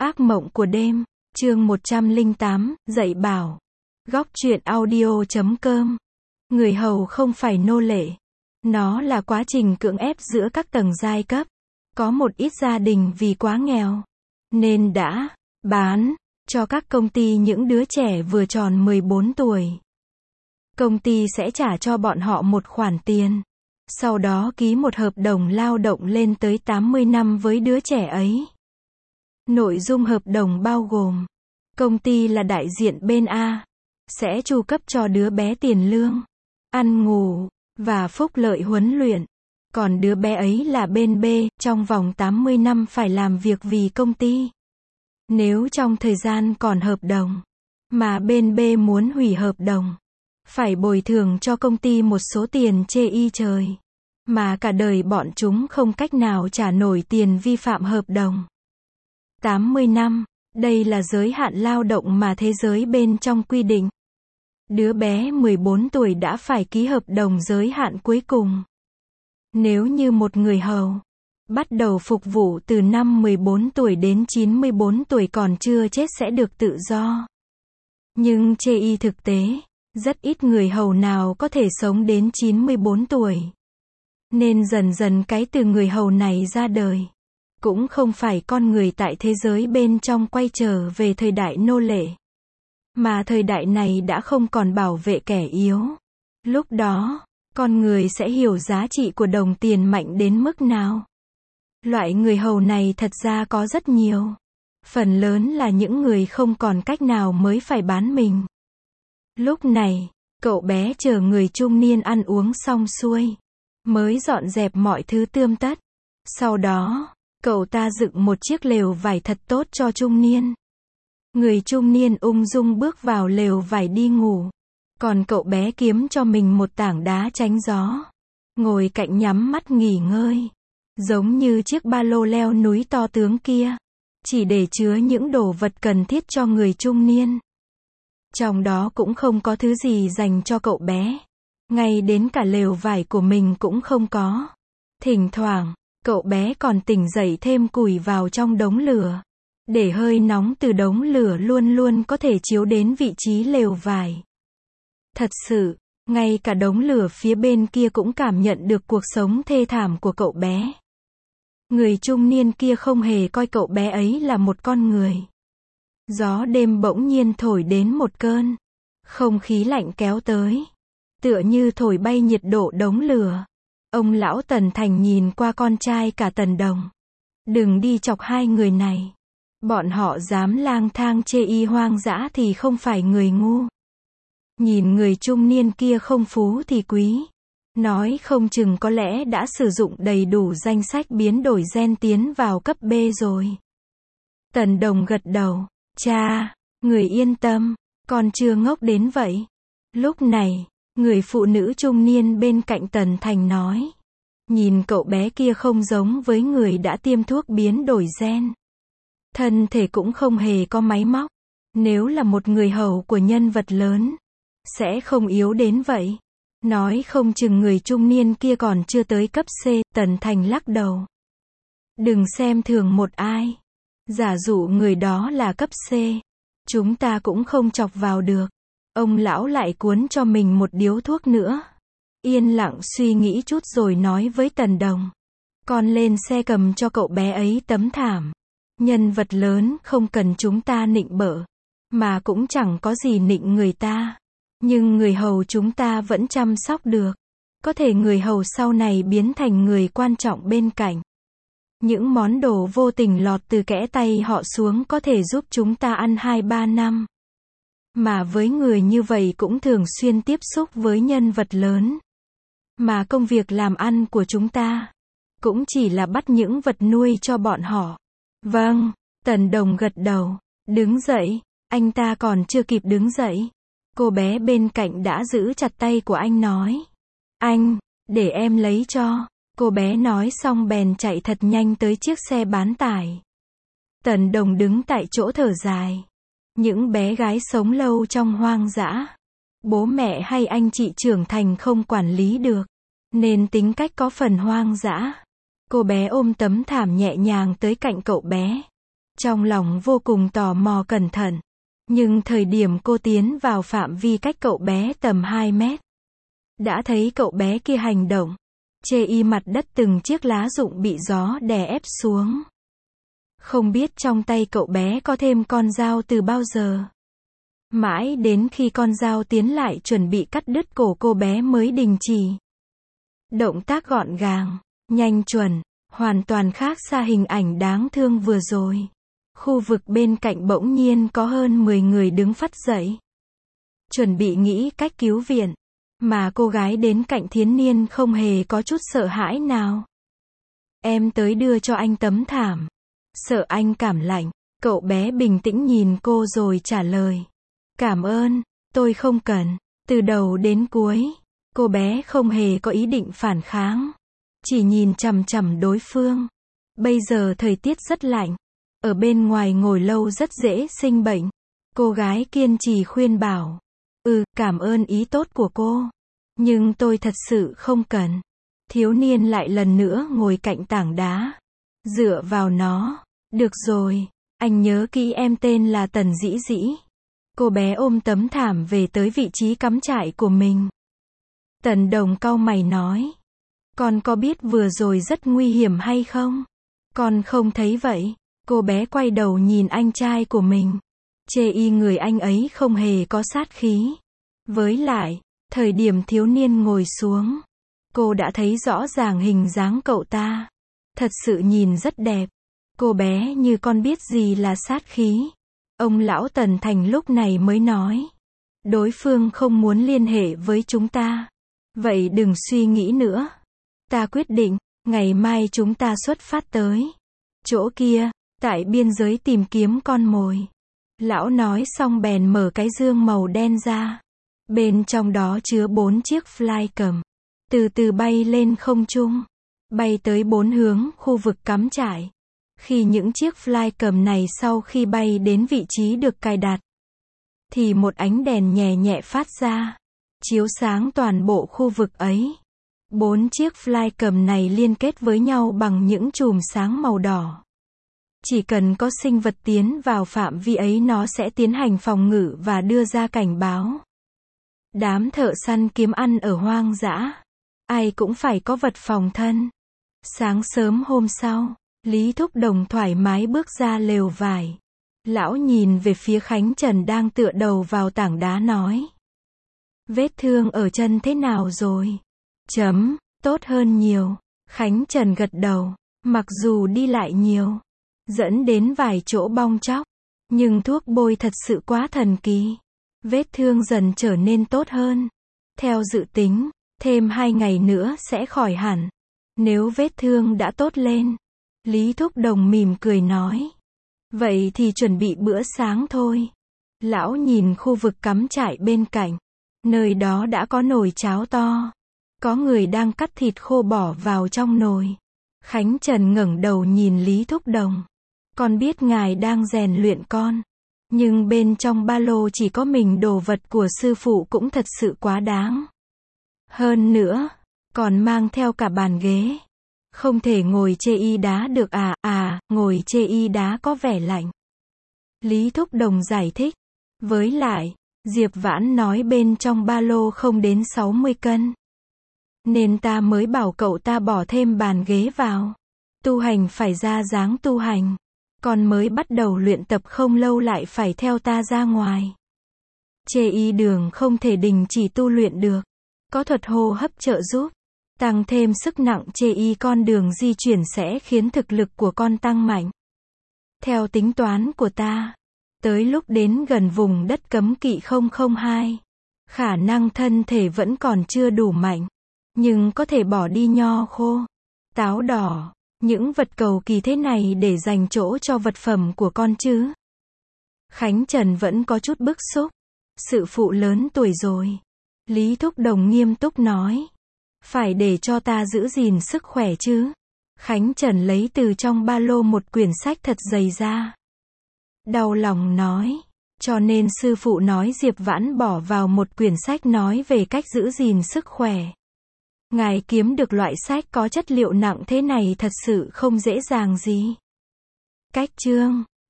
Ác mộng của đêm, chương 108, dạy bảo. Góc truyện audio.com. Người hầu không phải nô lệ. Nó là quá trình cưỡng ép giữa các tầng giai cấp. Có một ít gia đình vì quá nghèo, nên đã bán cho các công ty những đứa trẻ vừa tròn 14 tuổi. Công ty sẽ trả cho bọn họ một khoản tiền. Sau đó ký một hợp đồng lao động lên tới 80 năm với đứa trẻ ấy. Nội dung hợp đồng bao gồm, công ty là đại diện bên A, sẽ chu cấp cho đứa bé tiền lương, ăn ngủ, và phúc lợi huấn luyện. Còn đứa bé ấy là bên B, trong vòng 80 năm phải làm việc vì công ty. Nếu trong thời gian còn hợp đồng, mà bên B muốn hủy hợp đồng, phải bồi thường cho công ty một số tiền chê y trời, mà cả đời bọn chúng không cách nào trả nổi tiền vi phạm hợp đồng. 80 năm, đây là giới hạn lao động mà thế giới bên trong quy định. Đứa bé 14 tuổi đã phải ký hợp đồng giới hạn cuối cùng. Nếu như một người hầu bắt đầu phục vụ từ năm 14 tuổi đến 94 tuổi còn chưa chết sẽ được tự do. Nhưng chê y thực tế, rất ít người hầu nào có thể sống đến 94 tuổi. Nên dần dần cái từ người hầu này ra đời. Cũng không phải con người tại thế giới bên trong quay trở về thời đại nô lệ. Mà thời đại này đã không còn bảo vệ kẻ yếu. Lúc đó, con người sẽ hiểu giá trị của đồng tiền mạnh đến mức nào. Loại người hầu này thật ra có rất nhiều. Phần lớn là những người không còn cách nào mới phải bán mình. Lúc này, cậu bé chờ người trung niên ăn uống xong xuôi, mới dọn dẹp mọi thứ tươm tất. Sau đó, cậu ta dựng một chiếc lều vải thật tốt cho trung niên. Người trung niên ung dung bước vào lều vải đi ngủ. Còn cậu bé kiếm cho mình một tảng đá tránh gió. Ngồi cạnh nhắm mắt nghỉ ngơi. Giống như chiếc ba lô leo núi to tướng kia. Chỉ để chứa những đồ vật cần thiết cho người trung niên. Trong đó cũng không có thứ gì dành cho cậu bé. Ngay đến cả lều vải của mình cũng không có. Thỉnh thoảng, cậu bé còn tỉnh dậy thêm củi vào trong đống lửa. Để hơi nóng từ đống lửa luôn luôn có thể chiếu đến vị trí lều vải. Thật sự, ngay cả đống lửa phía bên kia cũng cảm nhận được cuộc sống thê thảm của cậu bé. Người trung niên kia không hề coi cậu bé ấy là một con người. Gió đêm bỗng nhiên thổi đến một cơn. Không khí lạnh kéo tới. Tựa như thổi bay nhiệt độ đống lửa. Ông lão Tần Thành nhìn qua con trai cả Tần Đồng. Đừng đi chọc hai người này. Bọn họ dám lang thang chê y hoang dã thì không phải người ngu. Nhìn người trung niên kia không phú thì quý. Nói không chừng có lẽ đã sử dụng đầy đủ danh sách biến đổi gen tiến vào cấp B rồi. Tần Đồng gật đầu. Cha, người yên tâm, con chưa ngốc đến vậy. Lúc này, người phụ nữ trung niên bên cạnh Tần Thành nói. Nhìn cậu bé kia không giống với người đã tiêm thuốc biến đổi gen. Thân thể cũng không hề có máy móc. Nếu là một người hầu của nhân vật lớn, sẽ không yếu đến vậy. Nói không chừng người trung niên kia còn chưa tới cấp C, Tần Thành lắc đầu. Đừng xem thường một ai. Giả dụ người đó là cấp C, chúng ta cũng không chọc vào được. Ông lão lại cuốn cho mình một điếu thuốc nữa. Yên lặng suy nghĩ chút rồi nói với Tần Đồng. Con lên xe cầm cho cậu bé ấy tấm thảm. Nhân vật lớn không cần chúng ta nịnh bợ. Mà cũng chẳng có gì nịnh người ta. Nhưng người hầu chúng ta vẫn chăm sóc được. Có thể người hầu sau này biến thành người quan trọng bên cạnh. Những món đồ vô tình lọt từ kẽ tay họ xuống có thể giúp chúng ta ăn 2-3 năm. Mà với người như vậy cũng thường xuyên tiếp xúc với nhân vật lớn. Mà công việc làm ăn của chúng ta cũng chỉ là bắt những vật nuôi cho bọn họ. Vâng, Tần Đồng gật đầu. Đứng dậy, anh ta còn chưa kịp đứng dậy. Cô bé bên cạnh đã giữ chặt tay của anh nói. Anh, để em lấy cho. Cô bé nói xong bèn chạy thật nhanh tới chiếc xe bán tải. Tần Đồng đứng tại chỗ thở dài. Những bé gái sống lâu trong hoang dã. Bố mẹ hay anh chị trưởng thành không quản lý được. Nên tính cách có phần hoang dã. Cô bé ôm tấm thảm nhẹ nhàng tới cạnh cậu bé. Trong lòng vô cùng tò mò cẩn thận. Nhưng thời điểm cô tiến vào phạm vi cách cậu bé tầm 2 mét, đã thấy cậu bé kia hành động. Chê y mặt đất từng chiếc lá rụng bị gió đè ép xuống. Không biết trong tay cậu bé có thêm con dao từ bao giờ. Mãi đến khi con dao tiến lại chuẩn bị cắt đứt cổ cô bé mới đình chỉ. Động tác gọn gàng, nhanh chuẩn, hoàn toàn khác xa hình ảnh đáng thương vừa rồi. Khu vực bên cạnh bỗng nhiên có hơn 10 người đứng phắt dậy. Chuẩn bị nghĩ cách cứu viện. Mà cô gái đến cạnh thiếu niên không hề có chút sợ hãi nào. Em tới đưa cho anh tấm thảm. Sợ anh cảm lạnh. Cậu bé bình tĩnh nhìn cô rồi trả lời. Cảm ơn, tôi không cần. Từ đầu đến cuối, cô bé không hề có ý định phản kháng. Chỉ nhìn chằm chằm đối phương. Bây giờ thời tiết rất lạnh. Ở bên ngoài ngồi lâu rất dễ sinh bệnh. Cô gái kiên trì khuyên bảo. Cảm ơn ý tốt của cô. Nhưng tôi thật sự không cần. Thiếu niên lại lần nữa ngồi cạnh tảng đá. Dựa vào nó. Được rồi, anh nhớ kỹ em tên là Tần Dĩ Dĩ. Cô bé ôm tấm thảm về tới vị trí cắm trại của mình. Tần Đồng cau mày nói. Con có biết vừa rồi rất nguy hiểm hay không? Con không thấy vậy. Cô bé quay đầu nhìn anh trai của mình. Chê y người anh ấy không hề có sát khí. Với lại, thời điểm thiếu niên ngồi xuống, cô đã thấy rõ ràng hình dáng cậu ta. Thật sự nhìn rất đẹp. Cô bé như con biết gì là sát khí. Ông lão Tần Thành lúc này mới nói. Đối phương không muốn liên hệ với chúng ta. Vậy đừng suy nghĩ nữa. Ta quyết định, ngày mai chúng ta xuất phát tới chỗ kia, tại biên giới tìm kiếm con mồi. Lão nói xong bèn mở cái dương màu đen ra. Bên trong đó chứa 4 chiếc fly cầm. Từ từ bay lên không trung. Bay tới 4 hướng khu vực cắm trại. Khi những chiếc fly cầm này sau khi bay đến vị trí được cài đặt, thì một ánh đèn nhẹ nhẹ phát ra. Chiếu sáng toàn bộ khu vực ấy. 4 chiếc fly cầm này liên kết với nhau bằng những chùm sáng màu đỏ. Chỉ cần có sinh vật tiến vào phạm vi ấy nó sẽ tiến hành phòng ngự và đưa ra cảnh báo. Đám thợ săn kiếm ăn ở hoang dã. Ai cũng phải có vật phòng thân. Sáng sớm hôm sau, Lý Thúc Đồng thoải mái bước ra lều vải. Lão nhìn về phía Khánh Trần đang tựa đầu vào tảng đá nói. Vết thương ở chân thế nào rồi? Tốt hơn nhiều. Khánh Trần gật đầu. Mặc dù đi lại nhiều, dẫn đến vài chỗ bong tróc, nhưng thuốc bôi thật sự quá thần kỳ. Vết thương dần trở nên tốt hơn. Theo dự tính, thêm 2 ngày nữa sẽ khỏi hẳn. Nếu vết thương đã tốt lên, Lý Thúc Đồng mỉm cười nói. Vậy thì chuẩn bị bữa sáng thôi. Lão nhìn khu vực cắm trại bên cạnh. Nơi đó đã có nồi cháo to. Có người đang cắt thịt khô bỏ vào trong nồi. Khánh Trần ngẩng đầu nhìn Lý Thúc Đồng. Con biết ngài đang rèn luyện con. Nhưng bên trong ba lô chỉ có mình đồ vật của sư phụ cũng thật sự quá đáng. Hơn nữa, còn mang theo cả bàn ghế. Không thể ngồi chê y đá được ngồi chê y đá có vẻ lạnh. Lý Thúc Đồng giải thích. Với lại, Diệp Vãn nói bên trong ba lô không đến 60 cân. Nên ta mới bảo cậu ta bỏ thêm bàn ghế vào. Tu hành phải ra dáng tu hành. Con mới bắt đầu luyện tập không lâu lại phải theo ta ra ngoài. Chê y đường không thể đình chỉ tu luyện được. Có thuật hô hấp trợ giúp. Tăng thêm sức nặng chê y con đường di chuyển sẽ khiến thực lực của con tăng mạnh. Theo tính toán của ta, tới lúc đến gần vùng đất cấm kỵ 002, khả năng thân thể vẫn còn chưa đủ mạnh. Nhưng có thể bỏ đi nho khô, táo đỏ, những vật cầu kỳ thế này để dành chỗ cho vật phẩm của con chứ. Khánh Trần vẫn có chút bức xúc. Sự phụ lớn tuổi rồi. Lý Thúc Đồng nghiêm túc nói. Phải để cho ta giữ gìn sức khỏe chứ. Khánh Trần lấy từ trong ba lô một quyển sách thật dày ra. Đau lòng nói. Cho nên sư phụ nói Diệp Vãn bỏ vào một quyển sách nói về cách giữ gìn sức khỏe. Ngài kiếm được loại sách có chất liệu nặng thế này thật sự không dễ dàng gì. Cách chương